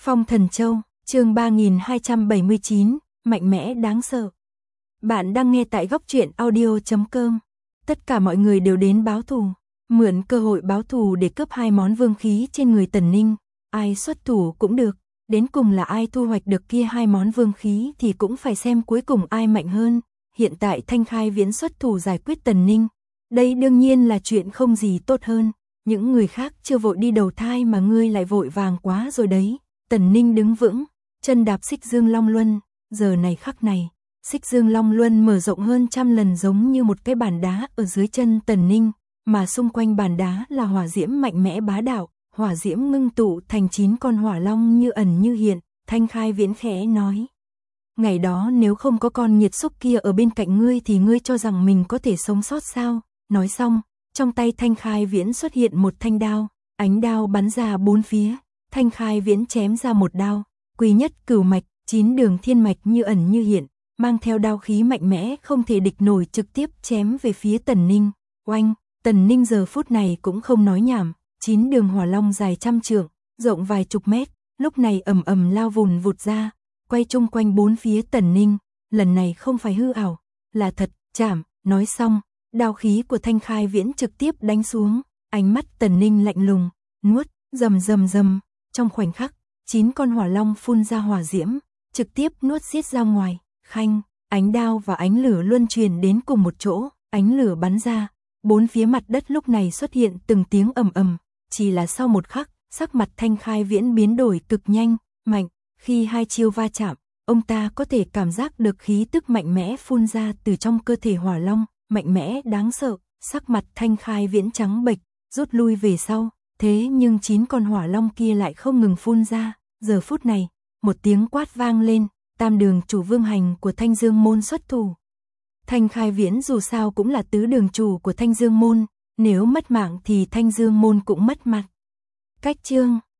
Phong Thần Châu, chương 3279, mạnh mẽ đáng sợ. Bạn đang nghe tại góc truyện audio.com. Tất cả mọi người đều đến báo thù, mượn cơ hội báo thù để cướp hai món vương khí trên người Tần Ninh. Ai xuất thủ cũng được, đến cùng là ai thu hoạch được kia hai món vương khí thì cũng phải xem cuối cùng ai mạnh hơn. Hiện tại Thanh Khai Viễn xuất thủ giải quyết Tần Ninh, đây đương nhiên là chuyện không gì tốt hơn. Những người khác chưa vội đi đầu thai mà ngươi lại vội vàng quá rồi đấy. Tần Ninh đứng vững, chân đạp Xích Dương Long Luân, giờ này khắc này, Xích Dương Long Luân mở rộng hơn 100 lần giống như một cái bàn đá ở dưới chân Tần Ninh, mà xung quanh bàn đá là hỏa diễm mạnh mẽ bá đạo, hỏa diễm ngưng tụ thành 9 con hỏa long như ẩn như hiện. Thanh Khai Viễn khẽ nói: ngày đó nếu không có con nhiệt xúc kia ở bên cạnh ngươi thì ngươi cho rằng mình có thể sống sót sao? Nói xong, trong tay Thanh Khai Viễn xuất hiện một thanh đao, ánh đao bắn ra bốn phía. Thanh Khai Viễn chém ra một đao, quý nhất cửu mạch, 9 đường thiên mạch như ẩn như hiện, mang theo đao khí mạnh mẽ không thể địch nổi trực tiếp chém về phía Tần Ninh. Oanh, Tần Ninh giờ phút này cũng không nói nhảm, 9 đường hỏa long dài 100 trượng, rộng vài chục mét, lúc này ầm ầm lao vùn vụt ra, quay chung quanh bốn phía Tần Ninh. Lần này không phải hư ảo, là thật. Chảm. Nói xong, đao khí của Thanh Khai Viễn trực tiếp đánh xuống, ánh mắt Tần Ninh lạnh lùng, nuốt, rầm rầm rầm. Trong khoảnh khắc, 9 con hỏa long phun ra hỏa diễm, trực tiếp nuốt xiết ra ngoài. Khanh, ánh đao và ánh lửa luân truyền đến cùng một chỗ, ánh lửa bắn ra, bốn phía mặt đất lúc này xuất hiện từng tiếng ầm ầm. Chỉ là sau một khắc, sắc mặt Thanh Khai Viễn biến đổi cực nhanh, mạnh. Khi hai chiêu va chạm, ông ta có thể cảm giác được khí tức mạnh mẽ phun ra từ trong cơ thể hỏa long, mạnh mẽ đáng sợ. Sắc mặt Thanh Khai Viễn trắng bệch, rút lui về sau. Thế nhưng 9 con hỏa long kia lại không ngừng phun ra. Giờ phút này, một tiếng quát vang lên, tam đường chủ vương hành của Thanh Dương Môn xuất thủ. Thanh Khai Viễn dù sao cũng là tứ đường chủ của Thanh Dương Môn, nếu mất mạng thì Thanh Dương Môn cũng mất mặt. Cách chương